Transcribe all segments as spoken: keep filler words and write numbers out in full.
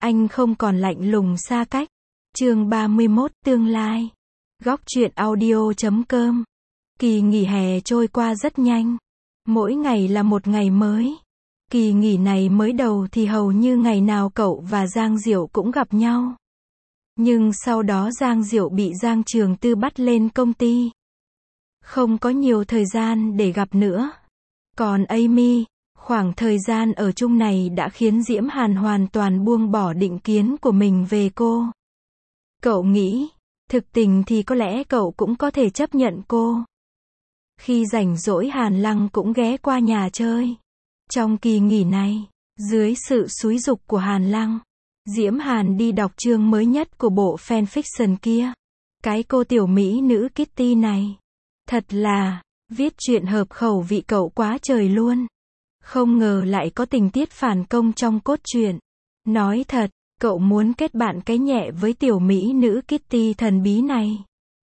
anh không còn lạnh lùng xa cách. Chương ba mươi mốt, tương lai. Góc truyện audio chấm com. Kỳ nghỉ hè trôi qua rất nhanh. Mỗi ngày là một ngày mới. Kỳ nghỉ này mới đầu thì hầu như ngày nào cậu và Giang Diệu cũng gặp nhau. Nhưng sau đó Giang Diệu bị Giang Trường Tư bắt lên công ty. Không có nhiều thời gian để gặp nữa. Còn Amy, khoảng thời gian ở chung này đã khiến Diễm Hàn hoàn toàn buông bỏ định kiến của mình về cô. Cậu nghĩ, thực tình thì có lẽ cậu cũng có thể chấp nhận cô. Khi rảnh rỗi Hàn Lăng cũng ghé qua nhà chơi. Trong kỳ nghỉ này, dưới sự xúi giục của Hàn Lăng, Diễm Hàn đi đọc chương mới nhất của bộ fanfiction kia. Cái cô tiểu mỹ nữ Kitty này. Thật là, viết truyện hợp khẩu vị cậu quá trời luôn. Không ngờ lại có tình tiết phản công trong cốt truyện. Nói thật, cậu muốn kết bạn cái nhẹ với tiểu mỹ nữ Kitty thần bí này.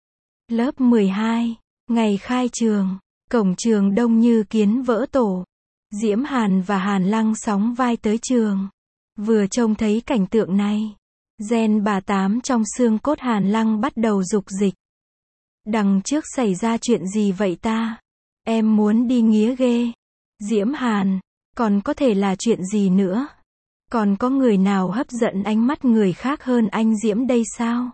Lớp mười hai, ngày khai trường, cổng trường đông như kiến vỡ tổ. Diễm Hàn và Hàn Lăng sóng vai tới trường. Vừa trông thấy cảnh tượng này, gen bà tám trong xương cốt Hàn Lăng bắt đầu dục dịch. Đằng trước xảy ra chuyện gì vậy ta? Em muốn đi nghía ghê. Diễm Hàn, còn có thể là chuyện gì nữa? Còn có người nào hấp dẫn ánh mắt người khác hơn anh Diễm đây sao?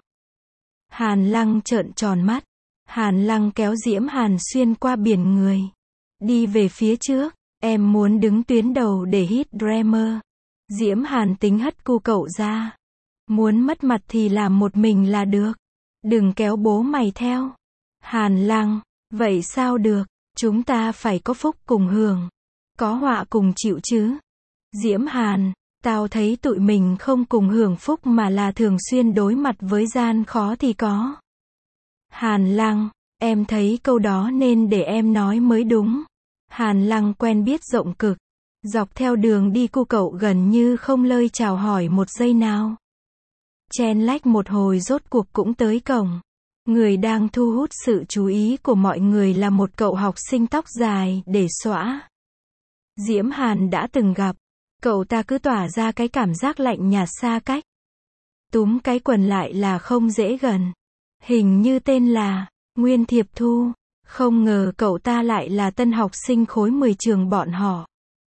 Hàn Lăng trợn tròn mắt. Hàn Lăng kéo Diễm Hàn xuyên qua biển người. Đi về phía trước, em muốn đứng tuyến đầu để hit Dreamer. Diễm Hàn tính hất cu cậu ra. Muốn mất mặt thì làm một mình là được. Đừng kéo bố mày theo. Hàn Lăng, vậy sao được? Chúng ta phải có phúc cùng hưởng. Có họa cùng chịu chứ. Diễm Hàn, tao thấy tụi mình không cùng hưởng phúc mà là thường xuyên đối mặt với gian khó thì có. Hàn Lăng, em thấy câu đó nên để em nói mới đúng. Hàn Lăng quen biết rộng cực. Dọc theo đường đi cu cậu gần như không lơi chào hỏi một giây nào. Chen lách một hồi rốt cuộc cũng tới cổng. Người đang thu hút sự chú ý của mọi người là một cậu học sinh tóc dài để xõa. Diễm Hàn đã từng gặp. Cậu ta cứ tỏa ra cái cảm giác lạnh nhạt xa cách. Túm cái quần lại là không dễ gần. Hình như tên là Nguyên Thiệp Thu. Không ngờ cậu ta lại là tân học sinh khối mười trường bọn họ.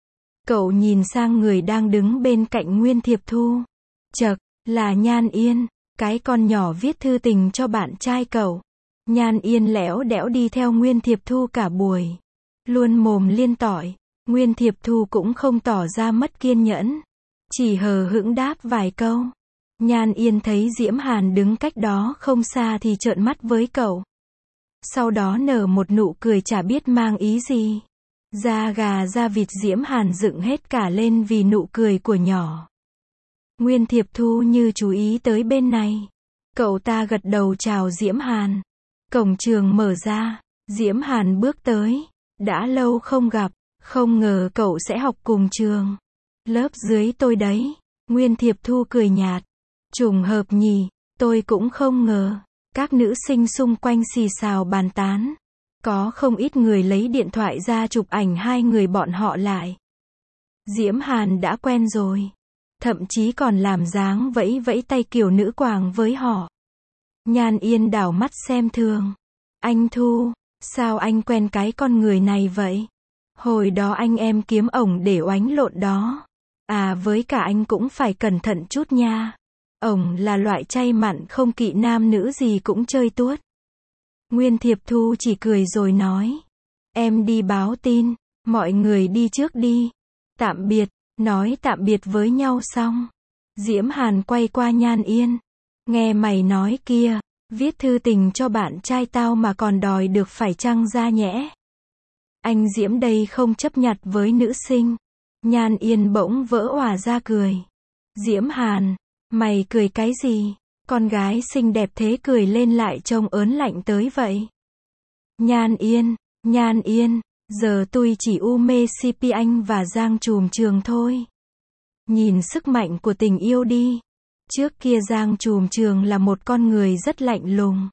Cậu nhìn sang người đang đứng bên cạnh Nguyên Thiệp Thu. Chậc, là Nhan Yên, cái con nhỏ viết thư tình cho bạn trai cậu. Nhan Yên lẽo đẽo đi theo Nguyên Thiệp Thu cả buổi. Luôn mồm liên tỏi. Nguyên Thiệp Thu cũng không tỏ ra mất kiên nhẫn. Chỉ hờ hững đáp vài câu. Nhan Yên thấy Diễm Hàn đứng cách đó không xa thì trợn mắt với cậu. Sau đó nở một nụ cười chả biết mang ý gì. Da gà da vịt Diễm Hàn dựng hết cả lên vì nụ cười của nhỏ. Nguyên Thiệp Thu như chú ý tới bên này. Cậu ta gật đầu chào Diễm Hàn. Cổng trường mở ra. Diễm Hàn bước tới. Đã lâu không gặp. Không ngờ cậu sẽ học cùng trường. Lớp dưới tôi đấy. Nguyên Thiệp Thu cười nhạt. Trùng hợp nhỉ, tôi cũng không ngờ. Các nữ sinh xung quanh xì xào bàn tán. Có không ít người lấy điện thoại ra chụp ảnh hai người bọn họ lại. Diễm Hàn đã quen rồi. Thậm chí còn làm dáng vẫy vẫy tay kiểu nữ quàng với họ. Nhan Yên đảo mắt xem thường. Anh Thu, sao anh quen cái con người này vậy? Hồi đó anh em kiếm ổng để oánh lộn đó. À với cả anh cũng phải cẩn thận chút nha. Ổng là loại chay mặn không kỵ nam nữ gì cũng chơi tuốt. Nguyên Thiệp Thu chỉ cười rồi nói. Em đi báo tin, mọi người đi trước đi. Tạm biệt, nói tạm biệt với nhau xong. Diễm Hàn quay qua Nhan Yên. Nghe mày nói kia, viết thư tình cho bạn trai tao mà còn đòi được phải chăng ra nhẽ. Anh Diễm đây không chấp nhặt với nữ sinh. Nhan Yên bỗng vỡ òa ra cười. Diễm Hàn, mày cười cái gì? Con gái xinh đẹp thế cười lên lại trông ớn lạnh tới vậy. Nhan Yên, Nhan Yên, giờ tôi chỉ u mê xê pê anh và Giang Trùm Trường thôi. Nhìn sức mạnh của tình yêu đi. Trước kia Giang Trùm Trường là một con người rất lạnh lùng.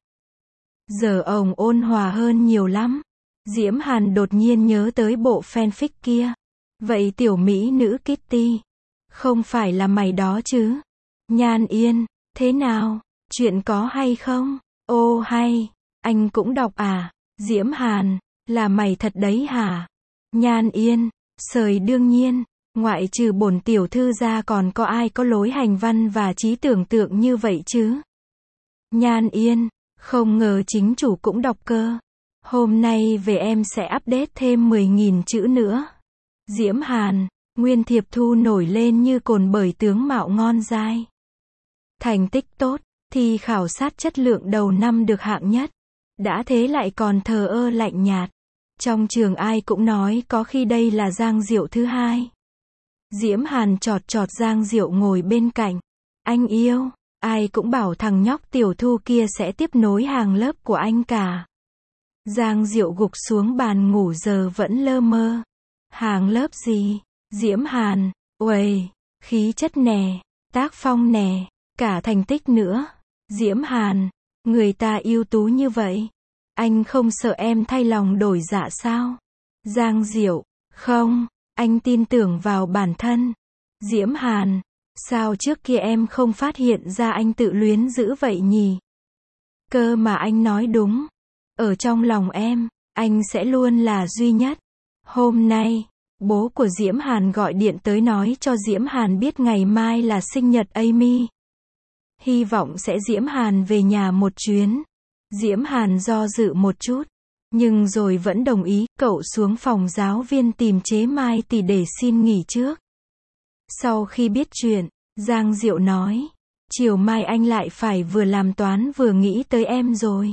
Giờ ông ôn hòa hơn nhiều lắm. Diễm Hàn đột nhiên nhớ tới bộ fanfic kia. Vậy tiểu mỹ nữ Kitty, không phải là mày đó chứ? Nhan Yên, thế nào? Chuyện có hay không? Ô hay, anh cũng đọc à? Diễm Hàn, là mày thật đấy hả? Nhan Yên, sời đương nhiên, ngoại trừ bổn tiểu thư ra còn có ai có lối hành văn và trí tưởng tượng như vậy chứ? Nhan Yên, không ngờ chính chủ cũng đọc cơ. Hôm nay về em sẽ update thêm mười nghìn chữ nữa. Diễm Hàn, Nguyên Thiệp Thu nổi lên như cồn bởi tướng mạo ngon dai. Thành tích tốt, thi khảo sát chất lượng đầu năm được hạng nhất. Đã thế lại còn thờ ơ lạnh nhạt. Trong trường ai cũng nói có khi đây là Giang Diệu thứ hai. Diễm Hàn chọt chọt Giang Diệu ngồi bên cạnh. Anh yêu, ai cũng bảo thằng nhóc Tiểu Thu kia sẽ tiếp nối hàng lớp của anh cả. Giang Diệu gục xuống bàn ngủ giờ vẫn lơ mơ. Hàng lớp gì? Diễm Hàn, uầy, khí chất nè, tác phong nè, cả thành tích nữa. Diễm Hàn, người ta ưu tú như vậy. Anh không sợ em thay lòng đổi dạ sao? Giang Diệu, không, anh tin tưởng vào bản thân. Diễm Hàn, sao trước kia em không phát hiện ra anh tự luyến dữ vậy nhỉ? Cơ mà anh nói đúng. Ở trong lòng em, anh sẽ luôn là duy nhất. Hôm nay, bố của Diễm Hàn gọi điện tới nói cho Diễm Hàn biết ngày mai là sinh nhật Amy. Hy vọng sẽ Diễm Hàn về nhà một chuyến. Diễm Hàn do dự một chút, nhưng rồi vẫn đồng ý. Cậu xuống phòng giáo viên tìm chế Mai tỷ để xin nghỉ trước. Sau khi biết chuyện, Giang Diệu nói, chiều mai anh lại phải vừa làm toán vừa nghĩ tới em rồi.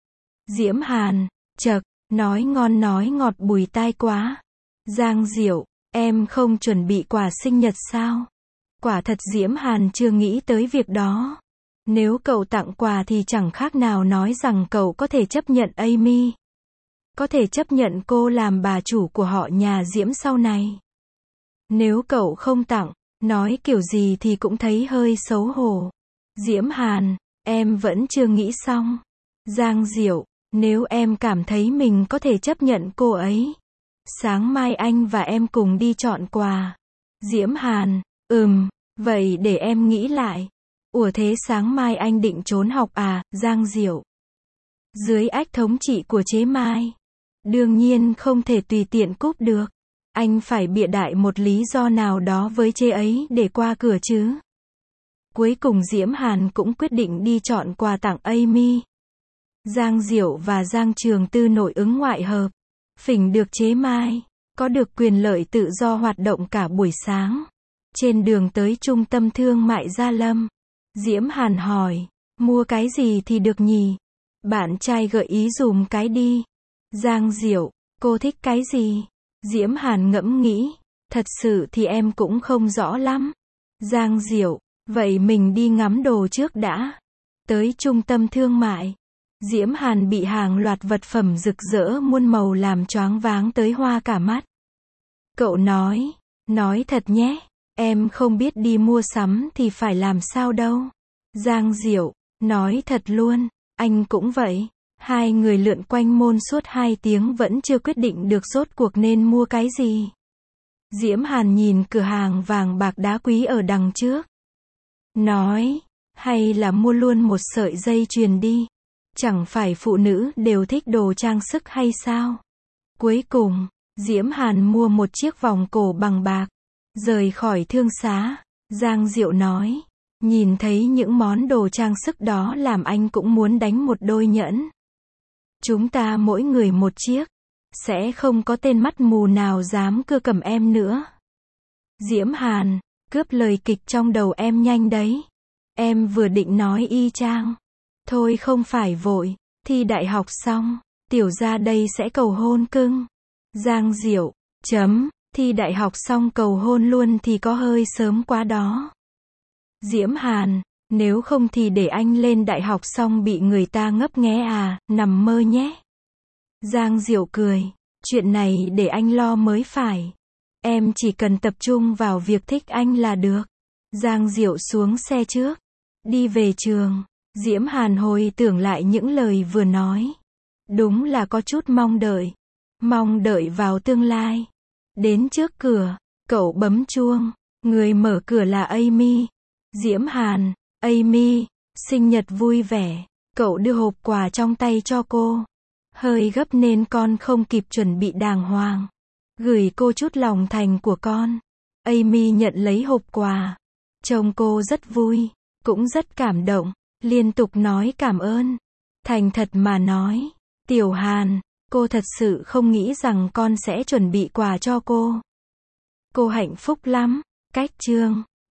Diễm Hàn, chậc, nói ngon nói ngọt bùi tai quá. Giang Diệu, em không chuẩn bị quà sinh nhật sao? Quả thật Diễm Hàn chưa nghĩ tới việc đó. Nếu cậu tặng quà thì chẳng khác nào nói rằng cậu có thể chấp nhận Amy. Có thể chấp nhận cô làm bà chủ của họ nhà Diễm sau này. Nếu cậu không tặng, nói kiểu gì thì cũng thấy hơi xấu hổ. Diễm Hàn, em vẫn chưa nghĩ xong. Giang Diệu, nếu em cảm thấy mình có thể chấp nhận cô ấy, sáng mai anh và em cùng đi chọn quà. Diễm Hàn, ừm, vậy để em nghĩ lại. Ủa thế sáng mai anh định trốn học à? Giang Diệu, dưới ách thống trị của chế Mai, đương nhiên không thể tùy tiện cúp được. Anh phải bịa đại một lý do nào đó với chế ấy để qua cửa chứ. Cuối cùng Diễm Hàn cũng quyết định đi chọn quà tặng Amy. Giang Diệu và Giang Trường Tư nội ứng ngoại hợp, phỉnh được chế Mai, có được quyền lợi tự do hoạt động cả buổi sáng. Trên đường tới trung tâm thương mại Gia Lâm, Diễm Hàn hỏi, mua cái gì thì được nhỉ? Bạn trai gợi ý dùm cái đi. Giang Diệu, cô thích cái gì? Diễm Hàn ngẫm nghĩ, thật sự thì em cũng không rõ lắm. Giang Diệu, vậy mình đi ngắm đồ trước đã. Tới trung tâm thương mại, Diễm Hàn bị hàng loạt vật phẩm rực rỡ muôn màu làm choáng váng tới hoa cả mắt. Cậu nói, nói thật nhé, em không biết đi mua sắm thì phải làm sao đâu. Giang Diệu, nói thật luôn, anh cũng vậy. Hai người lượn quanh môn suốt hai tiếng vẫn chưa quyết định được rốt cuộc nên mua cái gì. Diễm Hàn nhìn cửa hàng vàng bạc đá quý ở đằng trước. Nói, hay là mua luôn một sợi dây chuyền đi. Chẳng phải phụ nữ đều thích đồ trang sức hay sao? Cuối cùng, Diễm Hàn mua một chiếc vòng cổ bằng bạc. Rời khỏi thương xá, Giang Diệu nói, nhìn thấy những món đồ trang sức đó làm anh cũng muốn đánh một đôi nhẫn. Chúng ta mỗi người một chiếc, sẽ không có tên mắt mù nào dám cưa cầm em nữa. Diễm Hàn, cướp lời kịch trong đầu em nhanh đấy. Em vừa định nói y chang. Thôi không phải vội, thi đại học xong, tiểu ra đây sẽ cầu hôn cưng. Giang Diệu, chấm, thi đại học xong cầu hôn luôn thì có hơi sớm quá đó. Diễm Hàn, nếu không thì để anh lên đại học xong bị người ta ngấp nghé à, nằm mơ nhé. Giang Diệu cười, chuyện này để anh lo mới phải. Em chỉ cần tập trung vào việc thích anh là được. Giang Diệu xuống xe trước, đi về trường. Diễm Hàn hồi tưởng lại những lời vừa nói. Đúng là có chút mong đợi. Mong đợi vào tương lai. Đến trước cửa, cậu bấm chuông. Người mở cửa là Amy. Diễm Hàn, Amy, sinh nhật vui vẻ. Cậu đưa hộp quà trong tay cho cô. Hơi gấp nên con không kịp chuẩn bị đàng hoàng. Gửi cô chút lòng thành của con. Amy nhận lấy hộp quà. Trông cô rất vui, cũng rất cảm động, liên tục nói cảm ơn. Thành thật mà nói, Tiểu Hàn, cô thật sự không nghĩ rằng con sẽ chuẩn bị quà cho cô. Cô hạnh phúc lắm. Cách chương